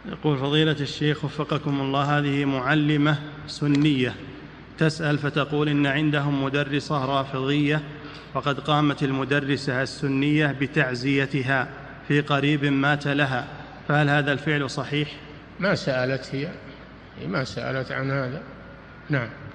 يقول فضيلة الشيخ وفقكم الله، هذه معلمة سنية تسأل فتقول إن عندهم مدرسة رافضية وقد قامت المدرسة السنية بتعزيتها في قريب مات لها، فهل هذا الفعل صحيح؟ ما سألت، هي ما سألت عن هذا. نعم.